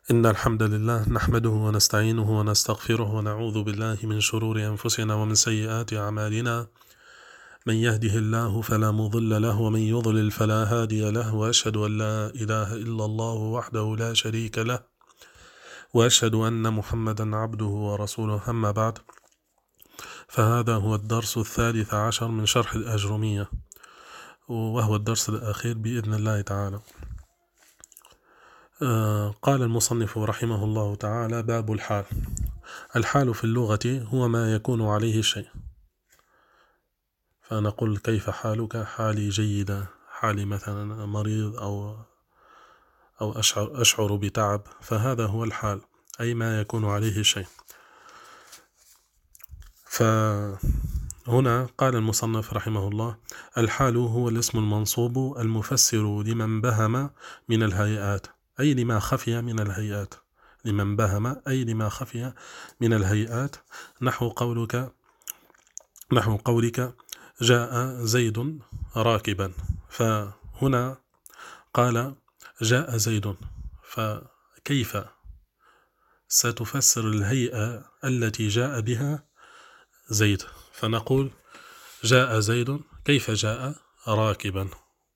إن الحمد لله نحمده ونستعينه ونستغفره ونعوذ بالله من شرور أنفسنا ومن سيئات أعمالنا. من يهده الله فلا مضل له ومن يضلل فلا هادي له، وأشهد أن لا إله إلا الله وحده لا شريك له، وأشهد أن محمدا عبده ورسوله. أما بعد، فهذا هو الدرس 13 من شرح الأجرمية، وهو الدرس الأخير بإذن الله تعالى. قال المصنف رحمه الله تعالى: باب الحال. الحال في اللغة هو ما يكون عليه الشيء. فنقول: كيف حالك؟ حالي جيدة. حالي مثلا مريض أو أشعر بتعب، فهذا هو الحال، أي ما يكون عليه الشيء. فهنا قال المصنف رحمه الله: الحال هو الاسم المنصوب المفسر لمن بهم من الهيئات، أي لما خفي من الهيئات. لمن بهم أي لما خفي من الهيئات، نحو قولك جاء زيد راكبا. فهنا قال جاء زيد، فكيف ستفسر الهيئة التي جاء بها زيد؟ فنقول: جاء زيد، كيف جاء؟ راكبا.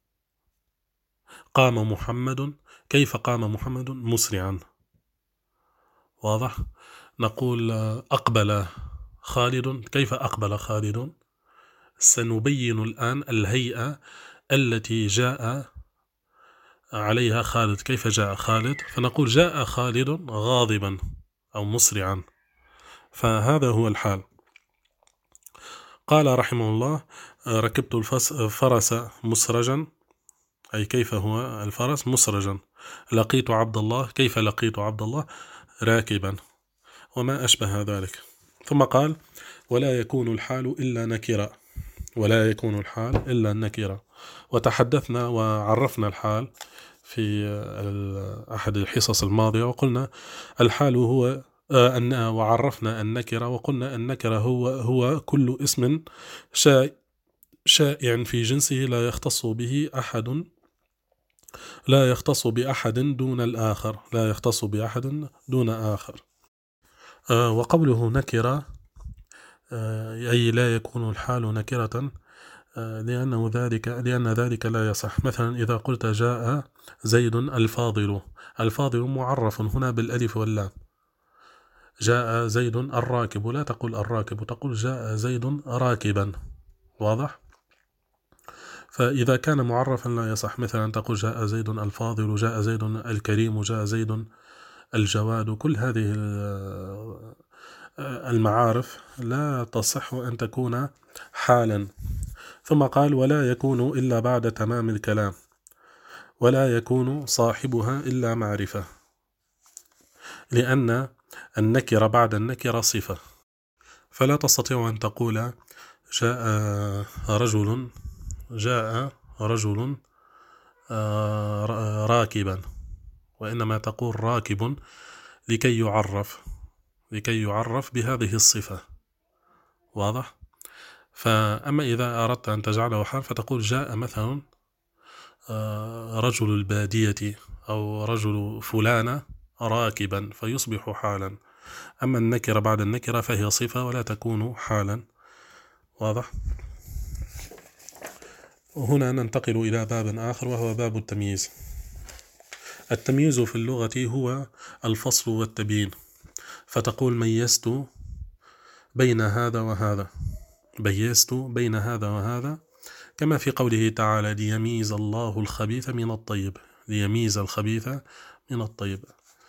قام محمد، كيف قام محمد؟ مسرعا. واضح؟ نقول: أقبل خالد، كيف أقبل خالد؟ سنبين الآن الهيئة التي جاء عليها خالد. كيف جاء خالد؟ فنقول: جاء خالد غاضبا أو مسرعا. فهذا هو الحال. قال رحمه الله: ركبت الفرس مسرجا، أي كيف هو الفرس؟ مسرجا. لقيت عبد الله، كيف لقيت عبد الله؟ راكبا، وما أشبه ذلك. ثم قال: ولا يكون الحال إلا نكرة. ولا يكون الحال إلا النكرة. وتحدثنا وعرفنا الحال في أحد الحصص الماضية، وقلنا الحال هو وعرفنا النكرة، وقلنا النكرة هو كل اسم شائع في جنسه لا يختص به أحد، لا يختص بأحد دون الآخر، لا يختص بأحد دون آخر. وقوله نكرة أي لا يكون الحال نكرة، لأن ذلك لا يصح. مثلا إذا قلت جاء زيد الفاضل، الفاضل معرف هنا بالألف واللام. جاء زيد الراكب، لا تقول الراكب، تقول جاء زيد راكبا. واضح؟ فإذا كان معرفا لا يصح. مثلا تقول جاء زيد الفاضل، جاء زيد الكريم، جاء زيد الجواد. كل هذه المعارف لا تصح أن تكون حالا. ثم قال: ولا يكون إلا بعد تمام الكلام، ولا يكون صاحبها إلا معرفة، لأن النكرة بعد النكرة صفة. فلا تستطيع أن تقول جاء رجل راكبا، وإنما تقول راكب لكي يعرف بهذه الصفة. واضح؟ فأما إذا أردت أن تجعله حال فتقول جاء مثلا رجل البادية أو رجل فلان راكبا، فيصبح حالا. أما النكرة بعد النكرة فهي صفة ولا تكون حالا. واضح؟ هنا ننتقل إلى باب آخر، وهو باب التمييز. التمييز في اللغة هو الفصل والتبيين. فتقول: ميزت بين هذا وهذا، ميزت بين هذا وهذا، كما في قوله تعالى: ليميز الله الخبيث من الطيب، ليميز الخبيث من الطيب.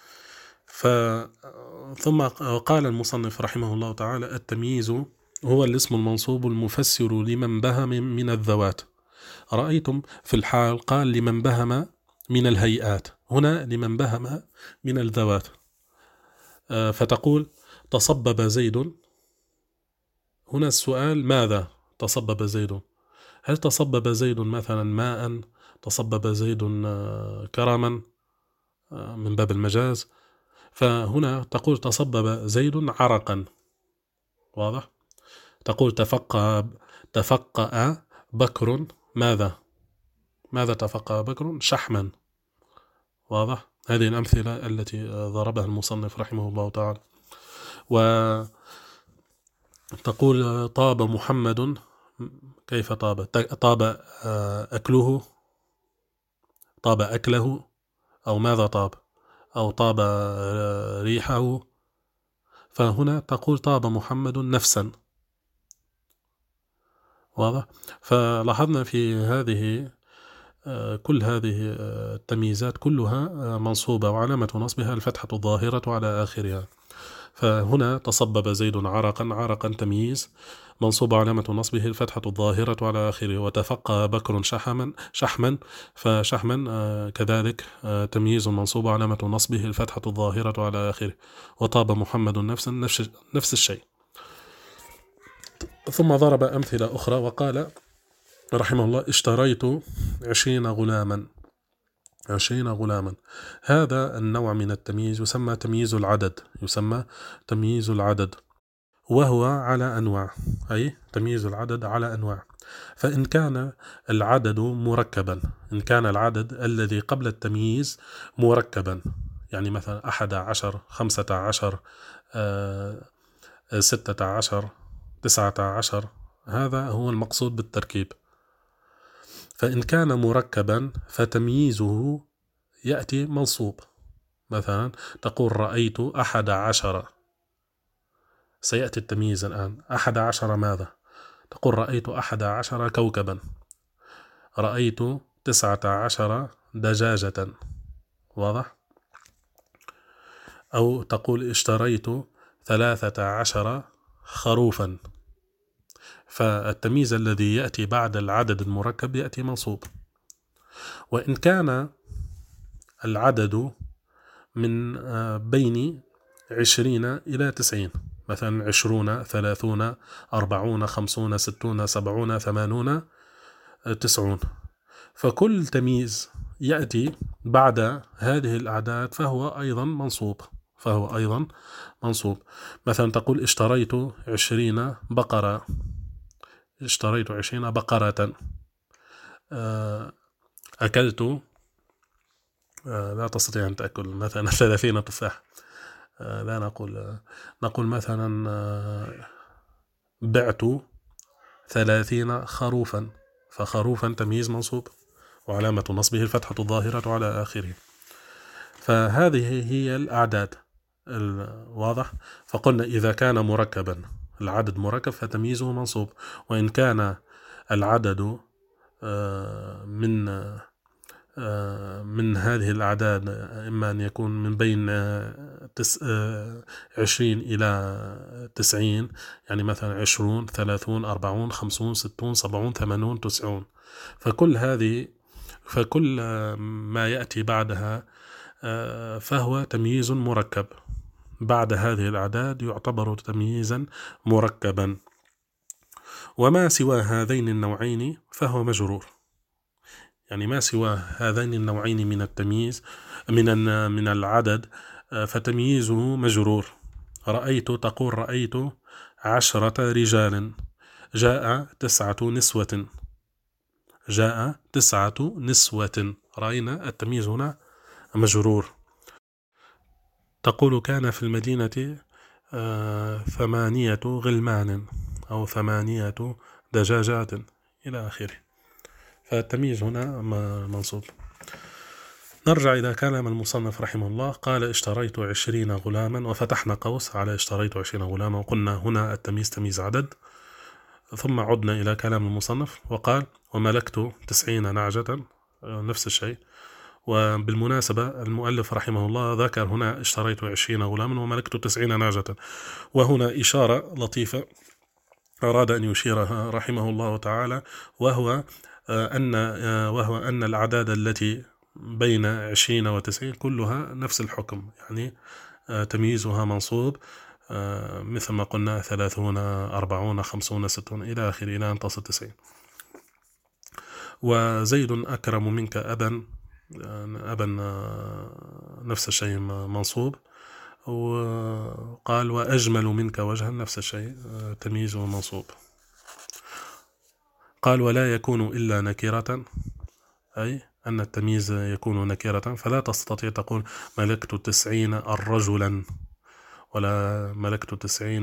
ثم قال المصنف رحمه الله تعالى: التمييز هو الاسم المنصوب المفسر لمن بهم من الذوات. رأيتم في الحال قال لمن بهم من الهيئات، هنا لمن بهم من الذوات. فتقول: تصبب زيد. هنا السؤال: ماذا تصبب زيد؟ هل تصبب زيد مثلا ماء؟ تصبب زيد كرما من باب المجاز؟ فهنا تقول تصبب زيد عرقا. واضح؟ تقول تفقأ بكر. ماذا تفقأ بكر؟ شحما. واضح؟ هذه الأمثلة التي ضربها المصنف رحمه الله تعالى. وتقول طاب محمد، كيف طاب؟ طاب أكله، طاب أكله، أو ماذا طاب؟ أو طاب ريحه. فهنا تقول طاب محمد نفسا. واضح؟ فلاحظنا في هذه كل هذه التمييزات كلها منصوبة، وعلامة نصبها الفتحة الظاهرة على آخرها. فهنا تصبب زيد عرقا، عرقا تمييز منصوب، علامة نصبه الفتحة الظاهرة على آخره. وتفقه بكر شحما، فشحما كذلك تمييز منصوب، علامة نصبه الفتحة الظاهرة على آخره. وطاب محمد نفسا، نفس الشيء. ثم ضرب أمثلة أخرى وقال رحمه الله: اشتريت 20 غلاما. 20 غلاما، هذا النوع من التمييز يسمى تمييز العدد، يسمى تمييز العدد، وهو على أنواع، أي تمييز العدد على أنواع. فإن كان العدد مركبا، إن كان العدد الذي قبل التمييز مركبا، يعني مثلا 11 15 16 19، هذا هو المقصود بالتركيب. فإن كان مركبا فتمييزه يأتي منصوب. مثلا تقول رأيت 11، سيأتي التمييز الآن. 11 ماذا؟ تقول رأيت 11 كوكبا، رأيت 19 دجاجة. واضح؟ أو تقول اشتريت 13 خروفا. فالتمييز الذي يأتي بعد العدد المركب يأتي منصوب. وإن كان العدد من بين 20 إلى 90، مثلا 20 30 40 50 60 70 80 90، فكل تمييز يأتي بعد هذه الأعداد فهو أيضا منصوب. مثلا تقول اشتريت 20 بقرة، اشتريت 20 بقرة. أكلت، لا تستطيع أن تأكل مثلا 30 تفاح، لا نقول مثلا بعت 30 خروفا. فخروفا تمييز منصوب، وعلامة نصبه الفتحة الظاهرة على آخره. فهذه هي الأعداد. واضح؟ فقلنا إذا كان مركبا، العدد مركب فتمييزه منصوب. وإن كان العدد من هذه الأعداد إما أن يكون من بين 20 إلى 90، يعني مثلا 20 30 40 50 60 70 80 90، فكل ما يأتي بعدها فهو تمييز مركب. بعد هذه الأعداد يعتبر تمييزا مركبا. وما سوى هذين النوعين فهو مجرور، يعني ما سوى هذين النوعين من التمييز من العدد فتمييزه مجرور. رأيت، تقول رأيت 10 رجال، جاء 9 نسوة، جاء 9 نسوة. رأينا التمييز هنا مجرور. تقول كان في المدينة 8 غلمان، أو 8 دجاجات إلى آخره. فالتمييز هنا منصوب. نرجع إلى كلام المصنف رحمه الله. قال اشتريت 20 غلاما، وفتحنا قوس على اشتريت 20 غلاما، وقلنا هنا التمييز تمييز عدد. ثم عدنا إلى كلام المصنف وقال وملكت 90 نعجة، نفس الشيء. وبالمناسبة المؤلف رحمه الله ذكر هنا اشتريت 20 غلاما وملكت 90 نعجة، وهنا إشارة لطيفة أراد أن يشيرها رحمه الله تعالى، وهو أن الأعداد التي بين 20 و90 كلها نفس الحكم، يعني تمييزها منصوب، مثل ما قلنا 30 40 50 60 إلى آخره إلى أن تصل 90. وزيد أكرم منك أبا، نفس الشيء منصوب. وقال وأجمل منك وجها، نفس الشيء تمييزه منصوب. قال ولا يكون إلا نكرة، أي أن التمييز يكون نكرة، فلا تستطيع تقول ملكت 90 رجلا، ولا ملكت 90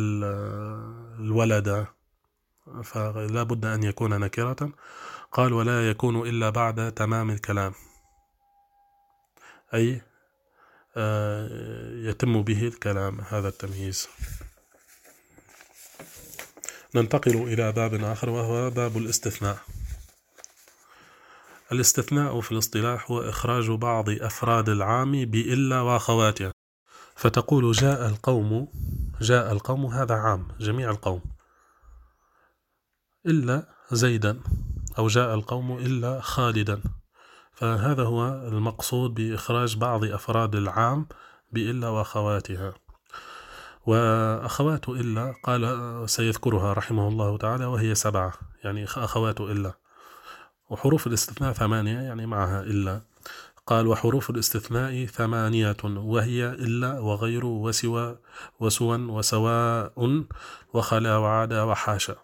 الولد، فلا بد أن يكون نكرة. قال ولا يكون إلا بعد تمام الكلام، أي يتم به الكلام، هذا التمييز. ننتقل إلى باب آخر وهو باب الاستثناء. الاستثناء في الاصطلاح هو إخراج بعض أفراد العام بإلا وأخواتها، فتقول جاء القوم، جاء القوم هذا عام جميع القوم إلا زيدا، أو جاء القوم إلا خالدا، فهذا هو المقصود بإخراج بعض أفراد العام بإلا وأخواتها. وأخوات إلا قال سيذكرها رحمه الله تعالى، وهي 7، يعني أخوات إلا. وحروف الاستثناء 8، يعني معها إلا. قال وحروف الاستثناء 8، وهي إلا وغير وسوى وسوا وسواء وخلا وعدا وحاشا.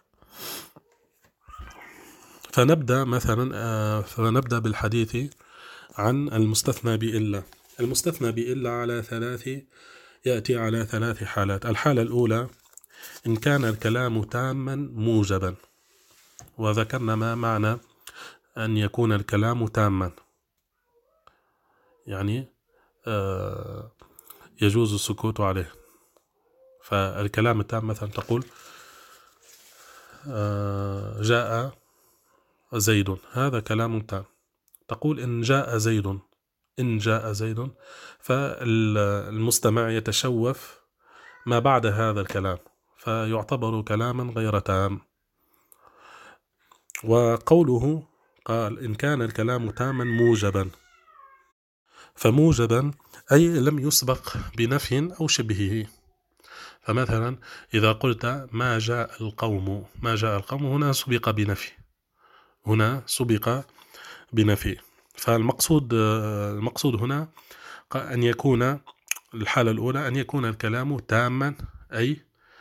فنبدأ بالحديث عن المستثنى بإلا. المستثنى بإلا يأتي على 3 حالات. الحالة الأولى إن كان الكلام تاما موجبا، وذكرنا ما معنى أن يكون الكلام تاما، يعني يجوز السكوت عليه. فالكلام التام مثلا تقول جاء زيد، هذا كلام تام. تقول إن جاء زيد، إن جاء زيد، فالمستمع يتشوف ما بعد هذا الكلام، فيعتبر كلاما غير تام. وقوله قال إن كان الكلام تاما موجبا، فموجبا أي لم يسبق بنفي أو شبهه. فمثلا إذا قلت ما جاء القوم، ما جاء القوم، هنا سبق بنفي، هنا سبق بنفي. فالمقصود هنا أن يكون الحالة الأولى أن يكون الكلام تاما، أي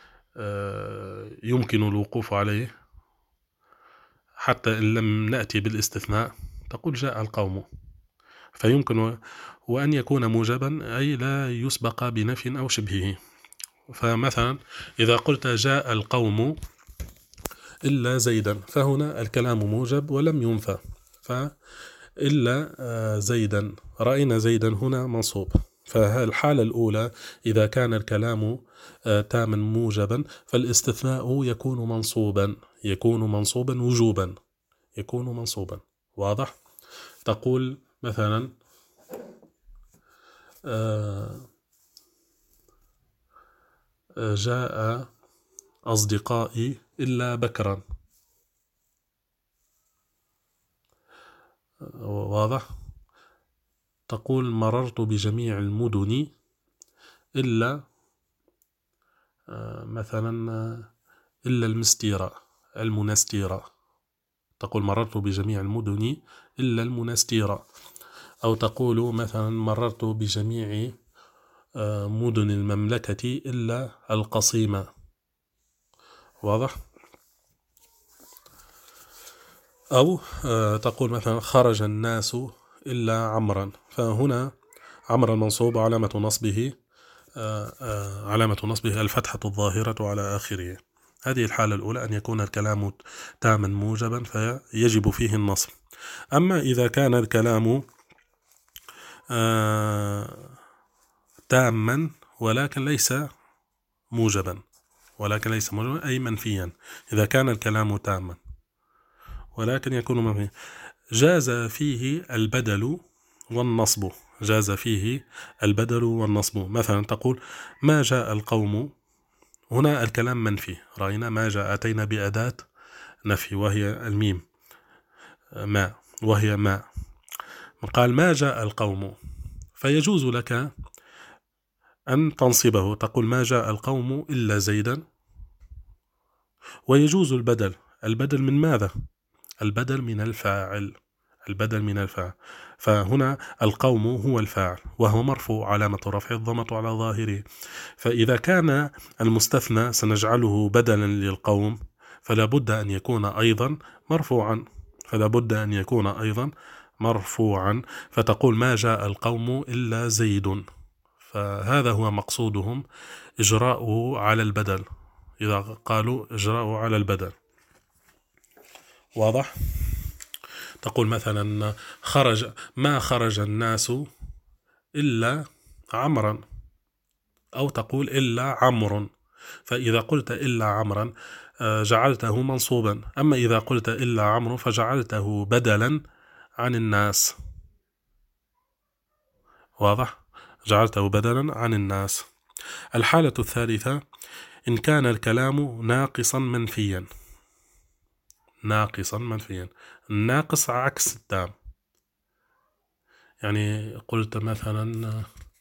يمكن الوقوف عليه حتى إن لم نأتي بالاستثناء، تقول جاء القوم، فيمكن. وأن يكون موجبا أي لا يسبق بنفي أو شبهه. فمثلا إذا قلت جاء القوم إلا زيدا، فهنا الكلام موجب ولم ينفى، فإلا زيدا، رأينا زيدا هنا منصوب. فالحالة الأولى إذا كان الكلام تاما موجبا، فالاستثناء يكون منصوبا، يكون منصوبا وجوبا، يكون منصوبا. واضح؟ تقول مثلا جاء أصدقائي إلا بكرا. واضح؟ تقول مررت بجميع المدن إلا مثلا إلا المنستيرة. تقول مررت بجميع المدن إلا المنستيرة. أو تقول مثلا مررت بجميع مدن المملكة إلا القصيمة. واضح؟ أو تقول مثلا خرج الناس إلا عمرا، فهنا عمرا منصوب، علامة نصبه الفتحة الظاهرة على آخره. هذه الحالة الأولى أن يكون الكلام تاما موجبا فيجب فيه النصب. أما إذا كان الكلام تاما ولكن ليس موجبا، أي منفيا، إذا كان الكلام تاما ولكن يكون منفيا، جاز فيه البدل والنصب. جاز فيه البدل والنصب. مثلا تقول ما جاء القوم، هنا الكلام منفي، رأينا ما جاء، أتينا بأداة نفي وهي الميم، وهي ما. قال ما جاء القوم، فيجوز لك أن تنصبه، تقول ما جاء القوم إلا زيدا. ويجوز البدل من ماذا؟ البدل من الفاعل، فهنا القوم هو الفاعل وهو مرفوع، علامة رفع الضمة على ظاهره. فإذا كان المستثنى سنجعله بدلا للقوم، فلا بد أن يكون أيضا مرفوعا، مرفوعا، فتقول ما جاء القوم إلا زيد، فهذا هو مقصودهم إجراؤه على البدل، إذا قالوا إجراؤه على البدل. واضح؟ تقول مثلا ما خرج الناس إلا عمرا، أو تقول إلا عمرو، فإذا قلت إلا عمرا جعلته منصوبا، أما إذا قلت إلا عمرو فجعلته بدلا عن الناس. واضح؟ جعلته بدلا عن الناس. الحالة الثالثة إن كان الكلام ناقصا منفيا. ناقصا منفيا، الناقص عكس التام. يعني قلت مثلا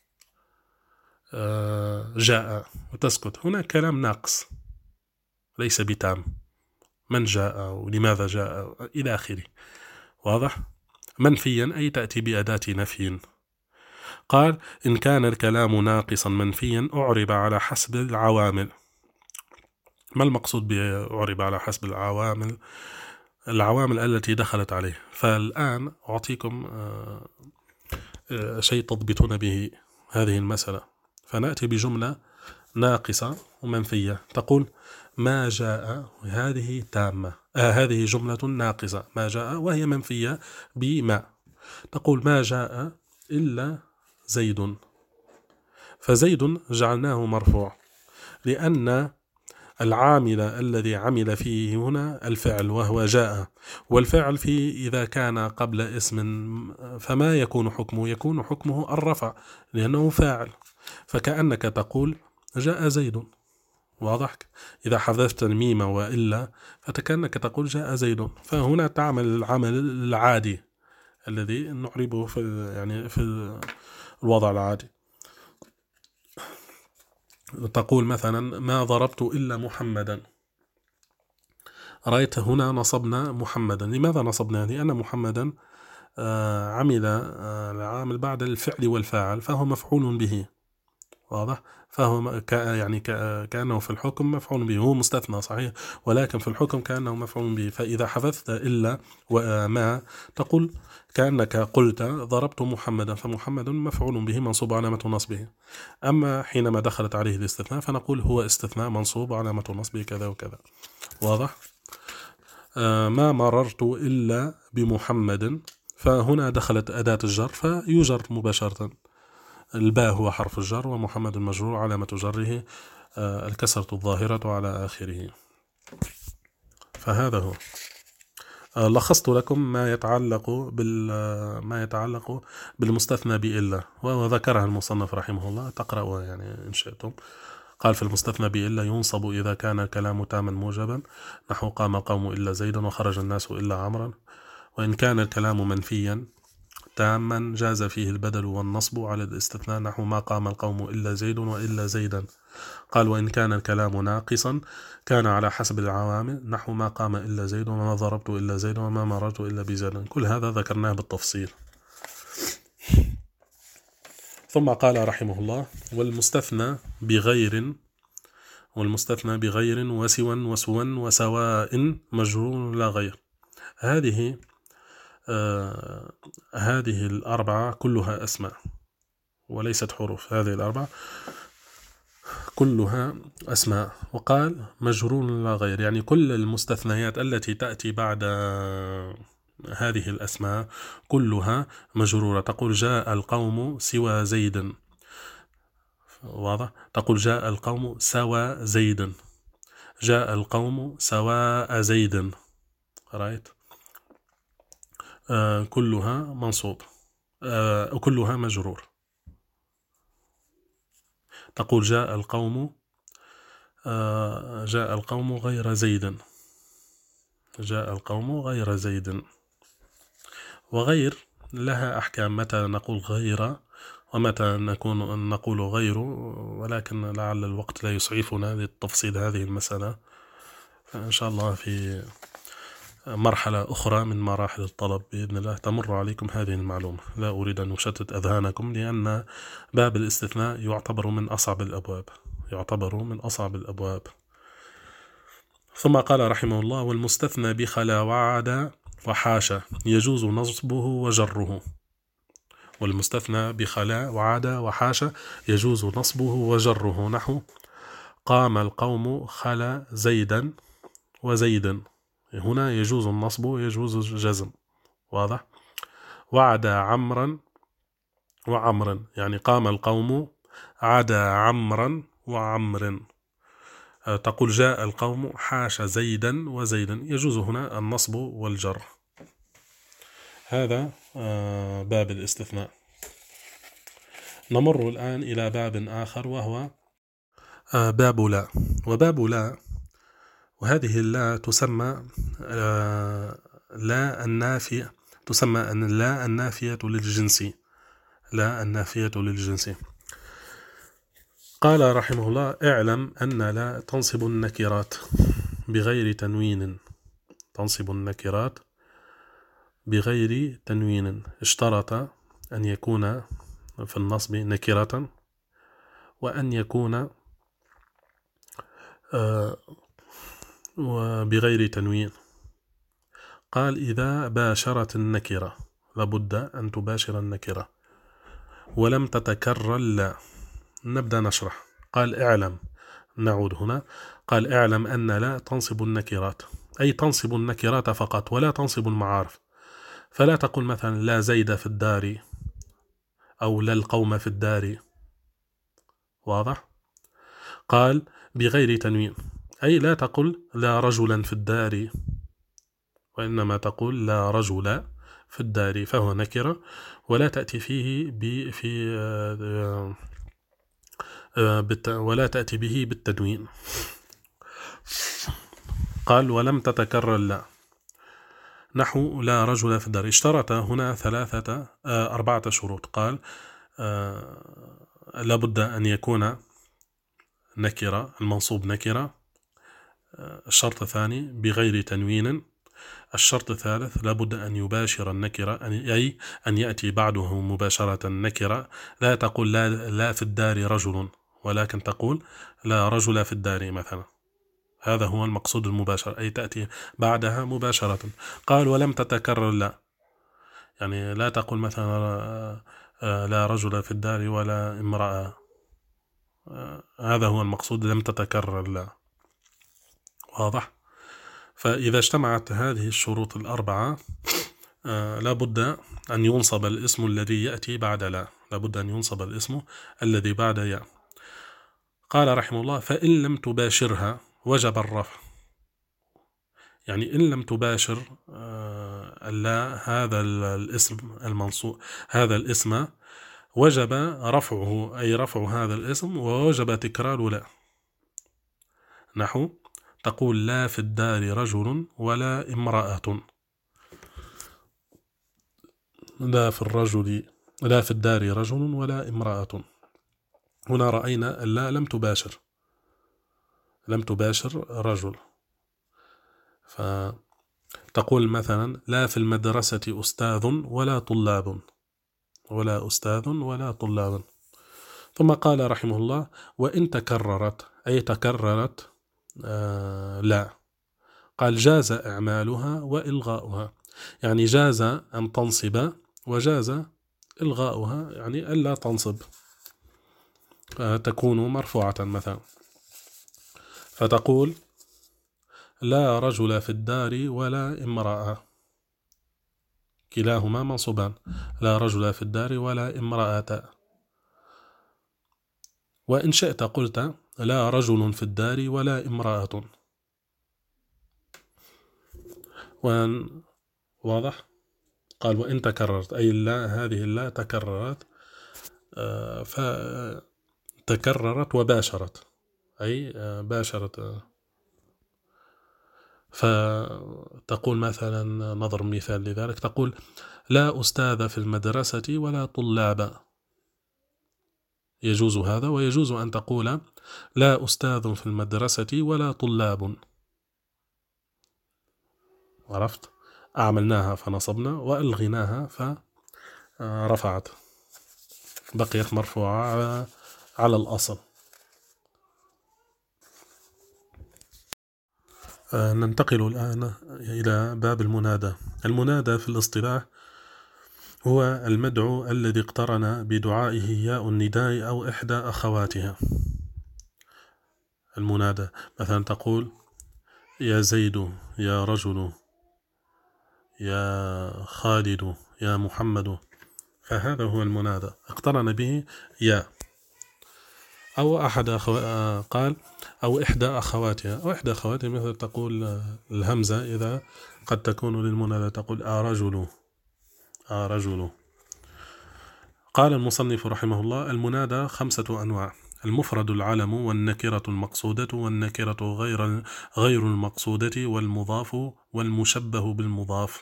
جاء وتسكت، هنا كلام ناقص ليس بتام، من جاء ولماذا جاء إلى آخره. واضح؟ منفيا أي تأتي بأداة نفي. قال إن كان الكلام ناقصا منفيا أعرب على حسب العوامل. ما المقصود بأعرب على حسب العوامل؟ العوامل التي دخلت عليه. فالآن أعطيكم شيء تضبطون به هذه المسألة. فنأتي بجملة ناقصة ومنفية، تقول ما جاء، هذه تامة، هذه جملة ناقصة، ما جاء، وهي منفية بما. تقول ما جاء إلا زيد، فزيد جعلناه مرفوع لأن العامل الذي عمل فيه هنا الفعل وهو جاء، والفعل فيه إذا كان قبل اسم فما يكون حكمه؟ يكون حكمه الرفع لأنه فاعل، فكأنك تقول جاء زيد. واضح؟ إذا حذفت الميم وإلا فكأنك تقول جاء زيد، فهنا تعمل العمل العادي الذي نعربه في الوضع العادي. تقول مثلا ما ضربت إلا محمدا. رأيت هنا نصبنا محمدا، لماذا نصبنا؟ لأن محمدا عمل العامل بعد الفعل والفاعل فهو مفعول به. واضح؟ فهو كأنه في الحكم مفعول به، هو مستثنى صحيح ولكن في الحكم كأنه مفعول به. فإذا حذفت إلا وما تقول كأنك قلت ضربت محمدا، فمحمد مفعول به منصوب علامة نصبه. أما حينما دخلت عليه الاستثناء فنقول هو استثناء منصوب علامة نصبه كذا وكذا. واضح؟ ما مررت إلا بمحمد، فهنا دخلت أداة الجر فيجر مباشرة. الباء هو حرف الجر ومحمد المجرور علامة جره الكسرة الظاهرة على آخره. فهذا هو. لخصت لكم ما يتعلق بالمستثنى بإلا، وذكرها المصنف رحمه الله، تقرأوا يعني إن شئتم. قال في المستثنى بإلا ينصب إذا كان كلام تاما موجبا، نحو قام قوم إلا زيدا وخرج الناس إلا عمرا. وإن كان الكلام منفيا تاما جاز فيه البدل والنصب على الاستثناء، نحو ما قام القوم إلا زيد وإلا زيدا. قال وإن كان الكلام ناقصا كان على حسب العوامل، نحو ما قام إلا زيد وما ضربت إلا زيد وما مررت إلا بزيد. كل هذا ذكرناه بالتفصيل. ثم قال رحمه الله والمستثنى بغير وسوا وسوا وسواء مجرور لا غير. هذه الأربعة كلها أسماء وليست حروف، هذه الأربعة كلها أسماء. وقال مجرور لا غير، يعني كل المستثنيات التي تأتي بعد هذه الأسماء كلها مجرورة. تقول جاء القوم سوى زيد. واضح؟ تقول جاء القوم سوى زيد، جاء القوم سواء زيد. رأيت؟ كلها منصوب، كلها مجرور. تقول جاء القوم غير زيد، جاء القوم غير زيد. وغير لها أحكام، متى نقول غير ومتى نقول غير، ولكن لعل الوقت لا يسعفنا للتفصيل هذه المسألة، فإن شاء الله في مرحلة أخرى من مراحل الطلب بإذن الله تمر عليكم هذه المعلومة. لا أريد أن أشتت أذهانكم، لأن باب الاستثناء يعتبر من أصعب الأبواب. ثم قال رحمه الله والمستثنى بخلا وعدا وحاشا يجوز نصبه وجره. والمستثنى بخلا وعدا وحاشا يجوز نصبه وجره، نحو قام القوم خلا زيدا وزيد، هنا يجوز النصب ويجوز الجزم، واضح. وعدا عمرا وعمرا، يعني قام القوم عدا عمرا وعمر. تقول جاء القوم حاش زيدا وزيدا، يجوز هنا النصب والجر. هذا باب الاستثناء. نمر الآن إلى باب آخر وهو باب لا. وباب لا، وهذه اللا تسمى لا النافية، تسمى أن لا النافية للجنس، لا النافية للجنس. قال رحمه الله: اعلم أن لا تنصب النكرات بغير تنوين، تنصب النكرات بغير تنوين. اشترط أن يكون في النصب نكرة، وأن يكون بغير تنوين. قال: إذا باشرت النكرة، لابد أن تباشر النكرة، ولم تتكرر لا. نبدأ نشرح. قال: اعلم، نعود هنا. قال: اعلم أن لا تنصب النكرات، أي تنصب النكرات فقط ولا تنصب المعارف. فلا تقول مثلا لا زيد في الدار، أو لا القوم في الدار، واضح. قال: بغير تنوين، أي لا تقل لا رجلا في الدار، وإنما تقول لا رجل في الدار، فهو نكرة ولا تأتي فيه ولا تأتي به بالتنوين. قال: ولم تتكرر لا، نحو لا رجل في الدار. اشترط هنا أربعة شروط. قال: لابد أن يكون نكرة، المنصوب نكرة. الشرط الثاني بغير تنوين. الشرط الثالث لابد أن يباشر النكرة، أي أن يأتي بعده مباشرة النكرة. لا تقول لا في الدار رجل، ولكن تقول لا رجل في الدار مثلا. هذا هو المقصود المباشر، أي تأتي بعدها مباشرة. قال: ولم تتكرر لا، يعني لا تقول مثلا لا رجل في الدار ولا امرأة. هذا هو المقصود، لم تتكرر لا، واضح. فإذا اجتمعت هذه الشروط الأربعة لا بد أن ينصب الاسم الذي يأتي بعد لا، لا بد أن ينصب الاسم الذي بعد يا. قال رحمه الله: فإن لم تباشرها وجب الرفع. يعني إن لم تباشر لا هذا الاسم المنصوب، هذا الاسم وجب رفعه، أي رفع هذا الاسم، ووجب تكرار لا. نحو تقول لا في الدار رجل ولا امرأة، لا في الدار رجل ولا امرأة. هنا رأينا اللا لم تباشر رجل. فتقول مثلا لا في المدرسة أستاذ ولا طلاب، ولا أستاذ ولا طلاب. ثم قال رحمه الله: وإن تكررت، أي تكررت لا. قال: جاز إعمالها وإلغاؤها، يعني جاز أن تنصب وجاز إلغاؤها، يعني ألا تنصب، تكون مرفوعة مثلا. فتقول لا رجل في الدار ولا امرأة، كلاهما منصوبان، لا رجل في الدار ولا امرأة. وإن شئت قلت لا رجل في الدار ولا امرأة. واضح. قال: وإن تكررت، أي لا، هذه اللا تكررت، فتكررت وباشرت، أي باشرت. فتقول مثلا، نضرب مثال لذلك، تقول لا أستاذ في المدرسة ولا طلاب. يجوز هذا، ويجوز أن تقول لا أستاذ في المدرسة ولا طلاب. عرفت؟ أعملناها فنصبنا، وألغيناها فرفعت، بقيت مرفوعة على الأصل. ننتقل الآن إلى باب المنادى. المنادى في الاصطلاح هو المدعو الذي اقترن بدعائه ياء النداء أو إحدى أخواتها. المنادى مثلا تقول يا زيد، يا رجل، يا خالد، يا محمد، فهذا هو المنادى اقترن به يا أو قال أو إحدى أخواتها، أو إحدى أخواتها، مثل تقول الهمزة إذا قد تكون للمنادى تقول رجل، رجل. قال المصنف رحمه الله: المنادى 5 أنواع: المفرد العلم، والنكرة المقصودة، والنكرة غير المقصودة، والمضاف، والمشبه بالمضاف.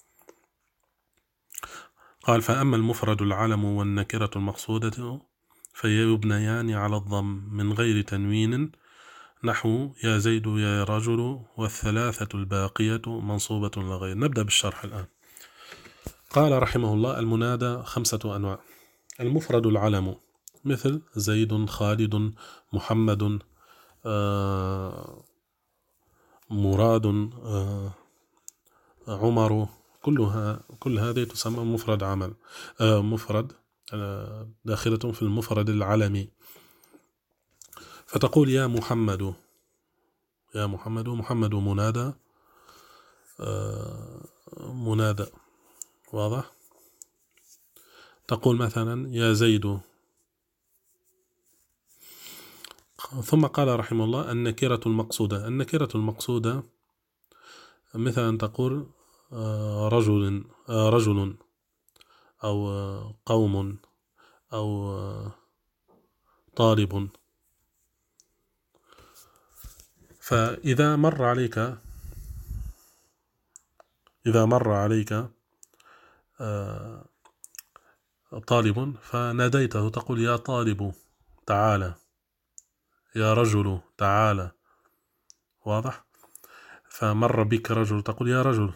قال: فأما المفرد العلم والنكرة المقصودة فيبنيان على الضم من غير تنوين، نحو يا زيد، يا رجل، والثلاثة الباقية منصوبة لغير. نبدأ بالشرح الآن. قال رحمه الله: المنادى 5 أنواع: المفرد العلم مثل زيد، خالد، محمد، مراد، عمر، كل هذه تسمى مفرد عمل، مفرد داخلة في المفرد العلمي. فتقول يا محمد، يا محمد، محمد منادى، منادى واضح. تقول مثلا يا زيد. ثم قال رحمه الله: النكرة المقصودة. النكرة المقصودة مثلا تقول رجل أو قوم أو طالب. فإذا مر عليك طالب فناديته تقول يا طالب تعالى، يا رجل تعالى، واضح. فمر بك رجل تقول يا رجل.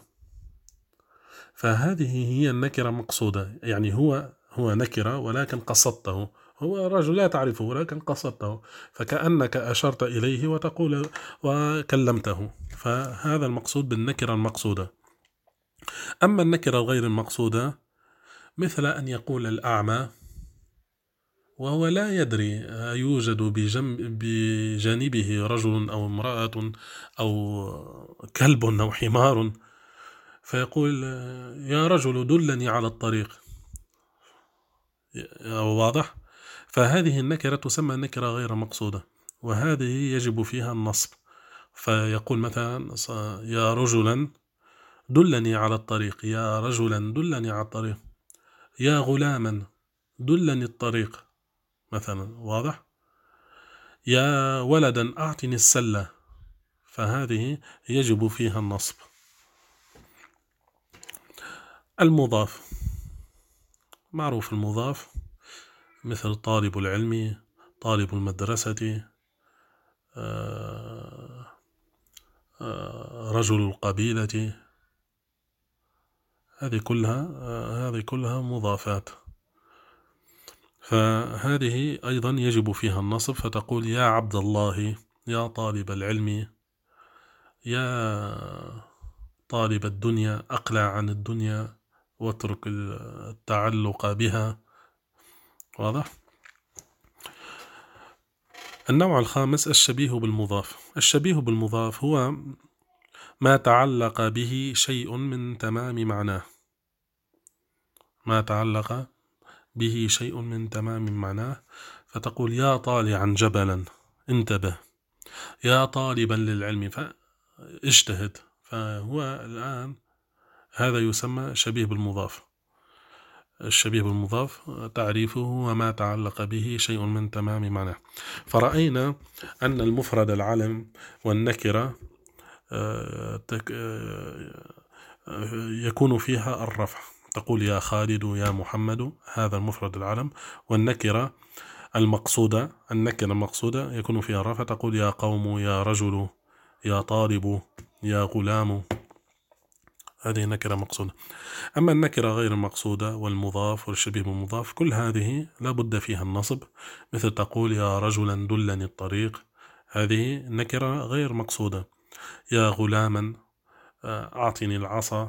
فهذه هي النكرة مقصودة، يعني هو نكرة ولكن قصدته، هو رجل لا تعرفه ولكن قصدته، فكأنك أشرت إليه وتقول وكلمته، فهذا المقصود بالنكرة المقصودة. أما النكرة غير المقصودة مثل أن يقول الأعمى وهو لا يدري يوجد بجانبه رجل أو امرأة أو كلب أو حمار، فيقول يا رجل دلني على الطريق، واضح. فهذه النكرة تسمى نكرة غير مقصودة، وهذه يجب فيها النصب. فيقول مثلا يا رجلا دلني على الطريق، يا رجلا دلني على الطريق، يا غلاما دلني الطريق مثلا، واضح. يا ولدا أعطني السلة، فهذه يجب فيها النصب. المضاف معروف، المضاف مثل طالب العلم، طالب المدرسة، رجل القبيلة، هذه كلها مضافات. فهذه أيضا يجب فيها النصب، فتقول يا عبد الله، يا طالب العلم، يا طالب الدنيا، أقلع عن الدنيا واترك التعلق بها، واضح. النوع الخامس الشبيه بالمضاف. الشبيه بالمضاف هو ما تعلق به شيء من تمام معناه، ما تعلق به شيء من تمام معناه. فتقول يا طالعا جبلا انتبه، يا طالبا للعلم فاجتهد. فهو الآن هذا يسمى شبيه بالمضاف. الشبيه بالمضاف تعريفه هو ما تعلق به شيء من تمام معناه. فرأينا أن المفرد العلم والنكرة يكون فيها الرفع، تقول يا خالد، يا محمد، هذا المفرد العلم. والنكرة المقصودة، النكرة المقصودة يكون فيها الرفع، تقول يا قوم، يا رجل، يا طالب، يا غلام، هذه نكرة مقصودة. أما النكرة غير المقصودة والمضاف والشبيه بالمضاف كل هذه لا بد فيها النصب، مثل تقول يا رجلا دلني الطريق، هذه نكرة غير مقصودة. يا غلاما أعطني العصا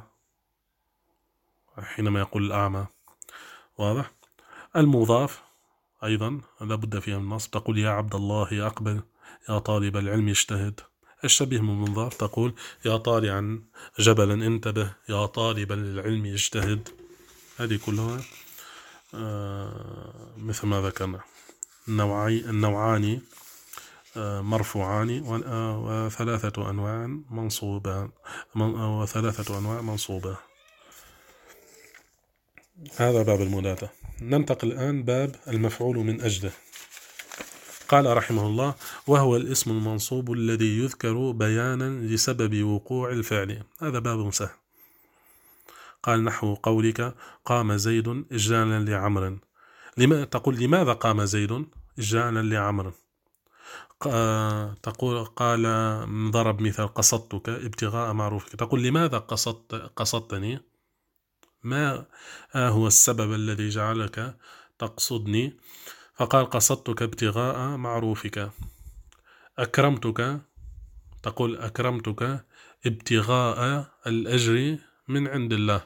حينما يقول الأعمى. واضح. المضاف أيضا لابد فيها من النصب، تقول يا عبد الله أقبل، يا طالب العلم اجتهد. الشبيه من المضاف تقول يا طالعا جبلا انتبه، يا طالبا للعلم اجتهد. هذه كلها مثل ما ذكرنا. النوعان مرفوعان وثلاثة أنواع منصوبة. هذا باب المنادى. ننتقل الآن باب المفعول من أجله. قال رحمه الله: وهو الاسم المنصوب الذي يذكر بيانا لسبب وقوع الفعل. هذا باب سهل. قال نحو قولك قام زيد إجلالا لعمر. تقول لماذا قام زيد إجلالا لعمر؟ تقول قال ضرب مثال قصدتك ابتغاء معروفك. تقول لماذا قصدتني؟ ما هو السبب الذي جعلك تقصدني؟ فقال قصدتك ابتغاء معروفك. أكرمتك، تقول أكرمتك ابتغاء الأجر من عند الله.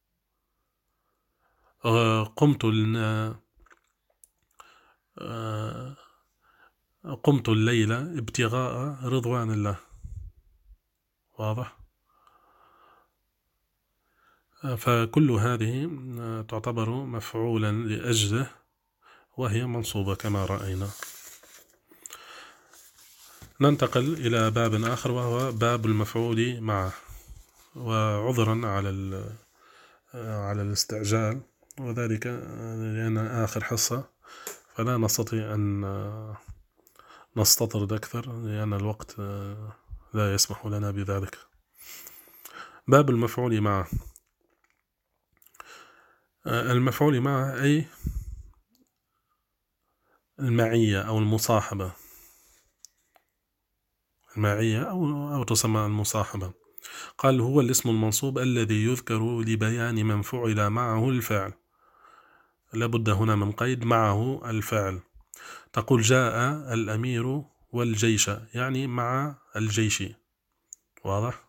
قمت الليلة ابتغاء رضوان الله. واضح. فكل هذه تعتبر مفعولا لأجله وهي منصوبة كما رأينا. ننتقل إلى باب آخر وهو باب المفعول معه. وعذرا على الاستعجال، وذلك لأن آخر حصة، فلا نستطيع أن نستطرد أكثر لأن الوقت لا يسمح لنا بذلك. باب المفعول معه. المفعول معه أي المعية أو المصاحبة. المعية أو تسمى المصاحبة. قال هو الاسم المنصوب الذي يذكر لبيان من فعل معه الفعل. لابد هنا من قيد معه الفعل. تقول جاء الأمير والجيش، يعني مع الجيش. واضح.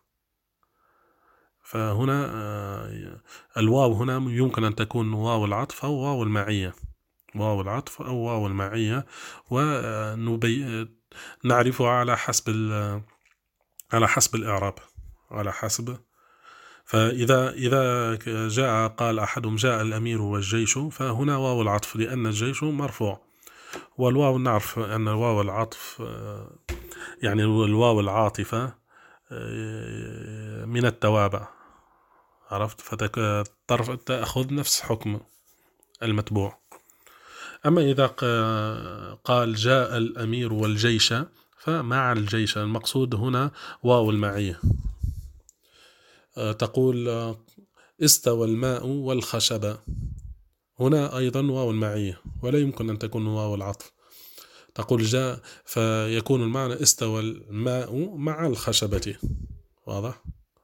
فهنا الواو هنا يمكن أن تكون واو العطف أو واو المعية. واو العطف أو واو المعية، ونعرفها على حسب الإعراب، على حسب. فإذا جاء قال أحدهم جاء الأمير والجيش، فهنا واو العطف لأن الجيش مرفوع. والواو نعرف أن الواو العطف يعني الواو العاطفة من التوابع. عرفت. فتأخذ نفس حكم المتبوع. أما إذا قال جاء الأمير والجيش، فمع الجيش المقصود هنا واو المعية. تقول استوى الماء والخشب، هنا أيضا واو المعية ولا يمكن أن تكون واو العطف. تقول جاء، فيكون المعنى استوى الماء مع الخشبة. واضح.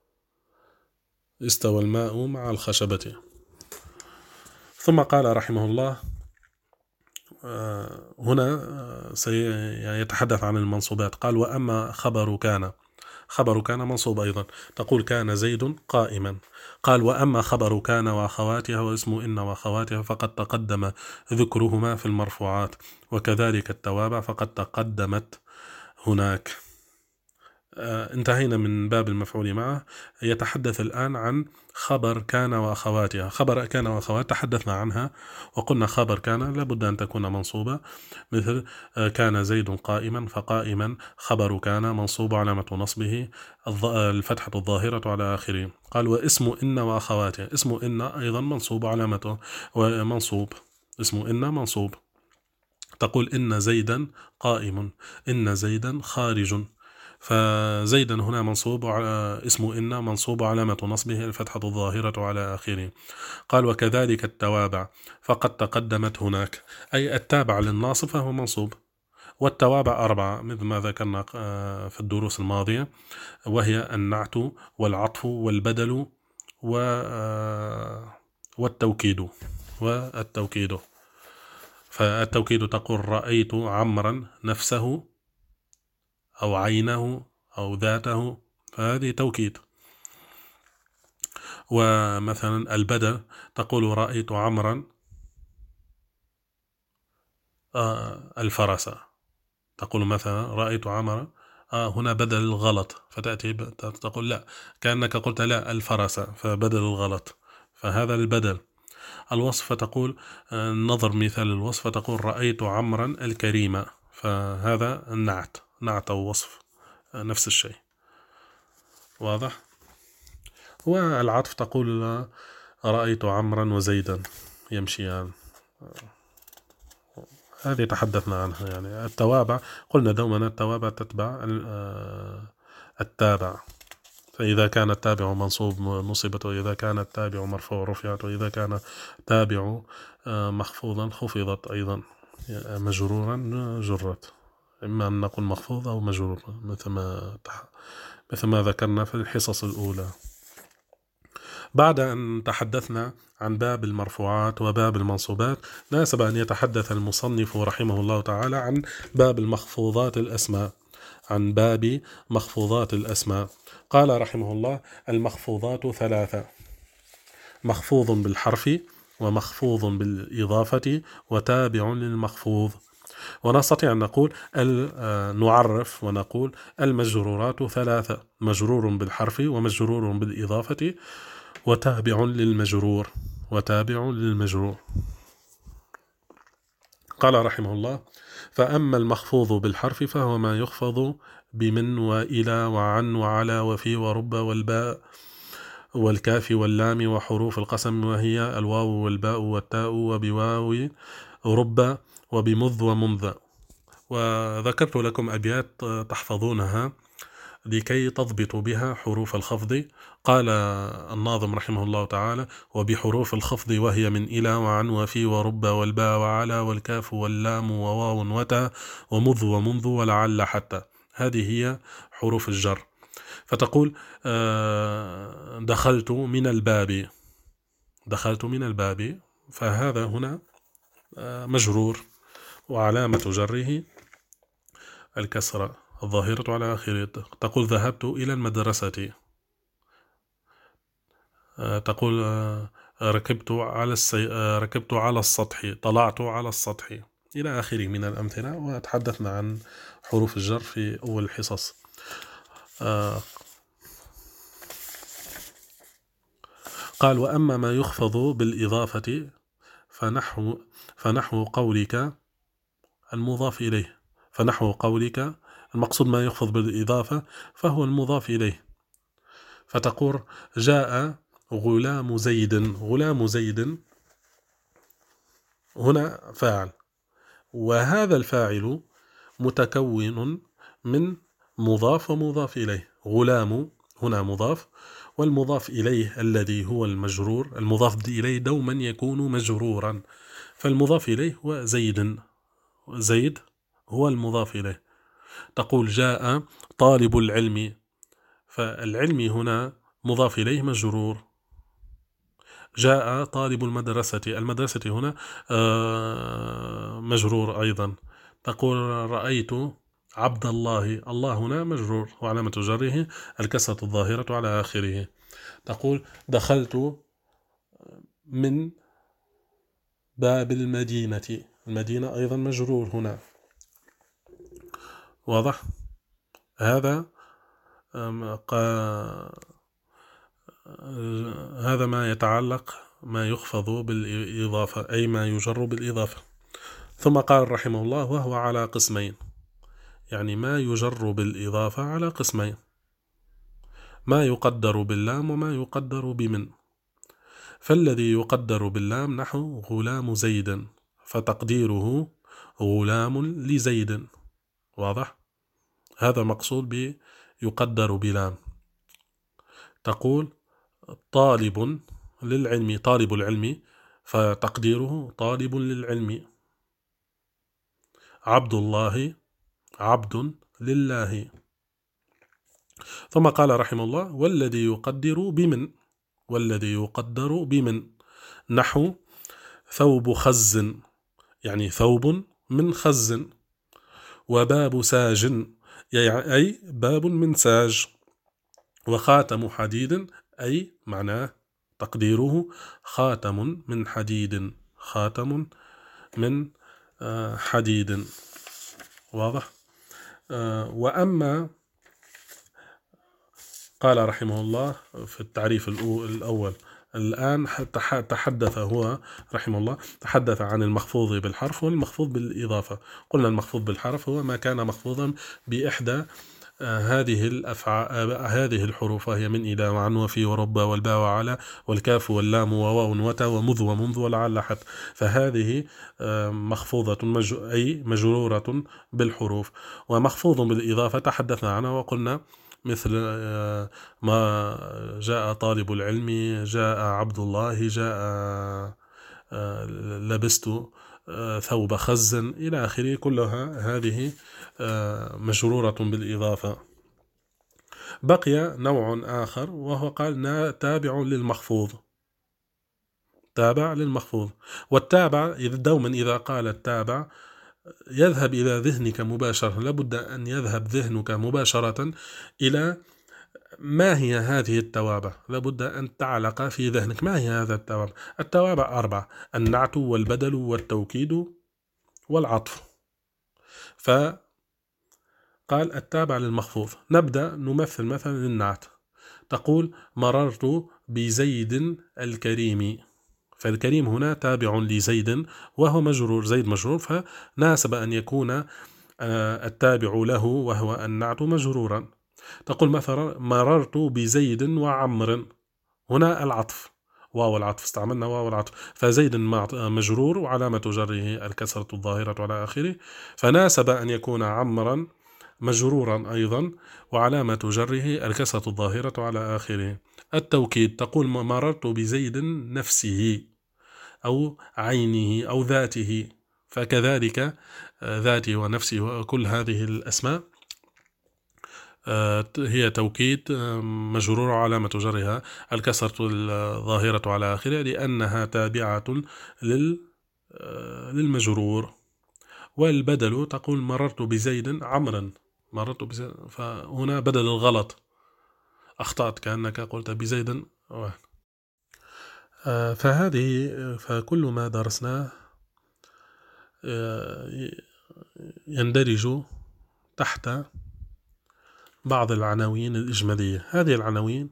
استوى الماء مع الخشبة. ثم قال رحمه الله هنا سيتحدث عن المنصوبات. قال وأما خبر كان. خبر كان منصوب أيضا. تقول كان زيد قائما. قال وأما خبر كان وأخواتها واسم إن وأخواتها فقد تقدم ذكرهما في المرفوعات، وكذلك التوابع فقد تقدمت هناك. انتهينا من باب المفعول معه. يتحدث الآن عن خبر كان وأخواتها. خبر كان وأخواتها تحدثنا عنها وقلنا خبر كان لابد أن تكون منصوبة، مثل كان زيد قائما، فقائما خبر كان منصوب علامة نصبه الفتحة الظاهرة على آخره. قال واسم إن وأخواتها. اسم إن أيضا منصوب علامته ومنصوب. اسم إن منصوب. تقول إن زيدا قائم، إن زيدا خارج. فزيدا هنا منصوب، اسم إن منصوب علامة نصبه الفتحة الظاهرة على آخره. قال وكذلك التوابع فقد تقدمت هناك، أي التابع للناصب فهو منصوب. والتوابع 4 مثل ما ذكرنا في الدروس الماضية، وهي النعت والعطف والبدل والتوكيد. فالتوكيد تقول رأيت عمرا نفسه أو عينه أو ذاته، فهذه توكيد. ومثلا البدل تقول رأيت عمرا الفرس، تقول مثلا رأيت عمرا، هنا بدل الغلط، فتأتي تقول لا، كأنك قلت لا الفرس، فبدل الغلط، فهذا البدل. الوصف تقول نظر مثال الوصف، تقول رأيت عمرا الكريم، فهذا النعت، نعت أو وصف نفس الشيء. واضح؟ والعطف تقول رأيت عمرا وزيدا يمشيان، هذه تحدثنا عنها. يعني التوابع قلنا دوما التوابع تتبع التابع، فإذا كان التابع منصوب نصبت، وإذا كان التابع مرفوع رفعت، وإذا كان التابع مخفوضا خفضت أيضا، مجرورا جرت، إما أن نقول مخفوض أو مجرور مثل ما ذكرنا في الحصص الأولى. بعد أن تحدثنا عن باب المرفوعات وباب المنصوبات، ناسب أن يتحدث المصنف رحمه الله تعالى عن باب المخفوضات الأسماء، عن باب مخفوضات الأسماء. قال رحمه الله: المخفوضات ثلاثة: مخفوض بالحرف، ومخفوض بالإضافة، وتابع للمخفوض. ونستطيع أن نقول نعرف ونقول المجرورات ثلاثة: مجرور بالحرف، ومجرور بالإضافة، وتابع للمجرور. قال رحمه الله: فأما المخفوض بالحرف فهو ما يخفض بمن وإلى وعن وعلى وفي ورب والباء والكاف واللام وحروف القسم، وهي الواو والباء والتاء، وبواو رب، وبمذ ومنذ. وذكرت لكم أبيات تحفظونها لكي تضبطوا بها حروف الخفض. قال الناظم رحمه الله تعالى: وبحروف الخفض وهي من إلى وعن وفي ورب والباء وعلى والكاف واللام وواو وتا ومذ ومنذ ولعل حتى. هذه هي حروف الجر. فتقول دخلت من الباب، فهذا هنا مجرور، وعلامة جره الكسرة الظاهرة على آخره. تقول ذهبت إلى المدرسة، تقول ركبت على السطح، طلعت على السطح، إلى آخره من الأمثلة. وتحدثنا عن حروف الجر في أول الحصص. قال: وأما ما يخفض بالإضافة فنحو قولك المضاف إليه. فنحو قولك، المقصود ما يخفض بالإضافة فهو المضاف إليه. فتقول جاء غلام زيد. غلام زيد هنا فاعل، وهذا الفاعل متكون من مضاف ومضاف إليه. غلام هنا مضاف، والمضاف إليه الذي هو المجرور، المضاف إليه دوما يكون مجرورا، فالمضاف إليه هو زيد. زيد هو المضاف إليه. تقول جاء طالب العلم، فالعلم هنا مضاف إليه مجرور. جاء طالب المدرسة، المدرسة هنا مجرور أيضا. تقول رأيت عبد الله، الله هنا مجرور، وعلامة جره الكسرة الظاهرة على آخره. تقول دخلت من باب المدينة، المدينة أيضا مجرور هنا. واضح؟ هذا ما يتعلق ما يخفض بالإضافة، أي ما يجر بالإضافة. ثم قال رحمه الله: وهو على قسمين، يعني ما يجر بالإضافة على قسمين: ما يقدر باللام وما يقدر بمن. فالذي يقدر باللام نحو غلام زيد، فتقديره غلام لزيد. واضح؟ هذا مقصود بيقدر بلام. تقول طالب للعلم، طالب العلم، فتقديره طالب للعلم. عبد الله عبد لله. ثم قال رحمه الله: والذي يقدر بمن نحو ثوب خز، يعني ثوب من خز، وباب ساج، أي باب من ساج. وخاتم حديد أي معناه تقديره خاتم من حديد، خاتم من حديد. واضح؟ وأما قال رحمه الله في التعريف الأول، الآن تحدث هو رحمه الله تحدث عن المخفوض بالحرف والمخفوض بالإضافة. قلنا المخفوض بالحرف هو ما كان مخفوضا بإحدى هذه الحروف، وهي من إلى وعن وفي ورب والباء وعلى والكاف واللام وواو وتا ومذ ومنذ ولعل حتى، فهذه مخفوضة أي مجرورة بالحروف. ومخفوض بالإضافة تحدثنا عنها وقلنا مثل ما جاء طالب العلم، جاء عبد الله، جاء لبست ثوب خز إلى آخره، كلها هذه مجرورة بالإضافة. بقي نوع آخر وهو قال تابع للمخفوض، تابع للمخفوض. والتابع دوما إذا قال التابع يذهب إلى ذهنك مباشرة، لابد أن يذهب ذهنك مباشرة إلى ما هي هذه التوابع، لابد أن تعلق في ذهنك ما هي هذا التوابع. التوابع 4: النعت والبدل والتوكيد والعطف. فقال التابع للمخفوض. نبدأ نمثل مثلا للنعت، تقول مررت بزيد الكريم، فالكريم هنا تابع لزيد وهو مجرور، زيد مجرور، فناسب أن يكون التابع له وهو النعت مجرورا. تقول مثلا مررت بزيد وعمر، هنا العطف، واو العطف، استعملنا واو العطف، فزيد مجرور وعلامة جره الكسرة الظاهرة على آخره، فناسب أن يكون عمرا مجرورا أيضا وعلامة جره الكسرة الظاهرة على آخره. التوكيد، تقول مررت بزيد نفسه أو عينه أو ذاته، فكذلك ذاته ونفسه وكل هذه الأسماء هي توكيد مجرور علامة جرها الكسرة الظاهرة على آخره لأنها تابعة للمجرور. والبدل، تقول مررت بزيد عمرا، مررت بزيد، فهنا بدل الغلط، أخطأت كأنك قلت بزيد. فكل ما درسناه يندرج تحت بعض العناوين الإجمالية. هذه العناوين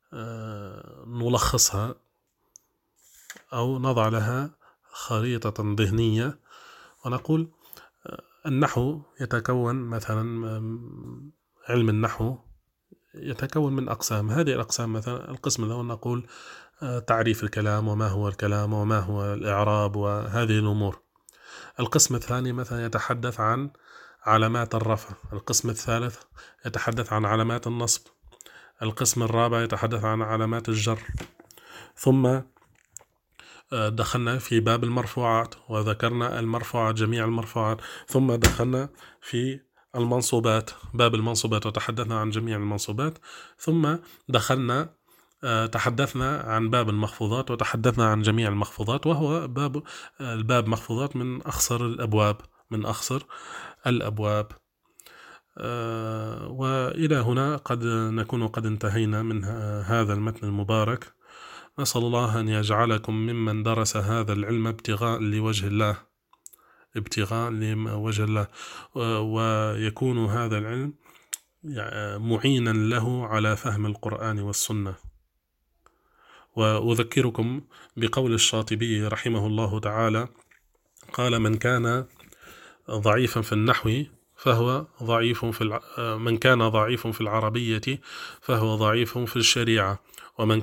نلخصها أو نضع لها خريطة ذهنية ونقول النحو يتكون مثلا، علم النحو يتكون من أقسام. هذه الأقسام مثلا القسم الأول نقول تعريف الكلام وما هو الكلام وما هو الإعراب وهذه الأمور. القسم الثاني مثلا يتحدث عن علامات الرفع. القسم الثالث يتحدث عن علامات النصب. القسم الرابع يتحدث عن علامات الجر. ثم دخلنا في باب المرفوعات وذكرنا المرفوعات، جميع المرفوعات. ثم دخلنا في المنصوبات، باب المنصوبات وتحدثنا عن جميع المنصوبات. ثم دخلنا تحدثنا عن باب المخفوضات وتحدثنا عن جميع المخفوضات، وهو الباب مخفوضات من أخصر الأبواب، من أخصر الأبواب. وإلى هنا قد نكون قد انتهينا من هذا المتن المبارك. نسأل الله أن يجعلكم ممن درس هذا العلم ابتغاء لوجه الله، ابتغاء لوجه الله، ويكون هذا العلم معينا له على فهم القرآن والسنة. وأذكركم بقول الشاطبي رحمه الله تعالى، قال من كان ضعيفا في النحو فهو ضعيف من كان ضعيف في العربية فهو ضعيف في الشريعة، ومن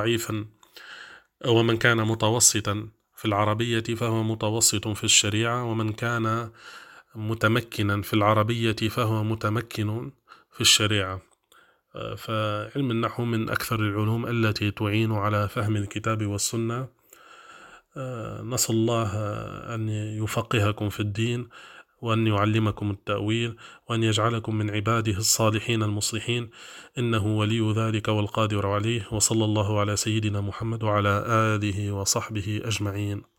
كان متوسطا في العربية فهو متوسط في الشريعة، ومن كان متمكنا في العربية فهو متمكن في الشريعة. فعلم النحو من أكثر العلوم التي تعين على فهم الكتاب والسنة. نسأل الله أن يفقهكم في الدين، وأن يعلمكم التأويل، وأن يجعلكم من عباده الصالحين المصلحين، إنه ولي ذلك والقادر عليه. وصلى الله على سيدنا محمد وعلى آله وصحبه أجمعين.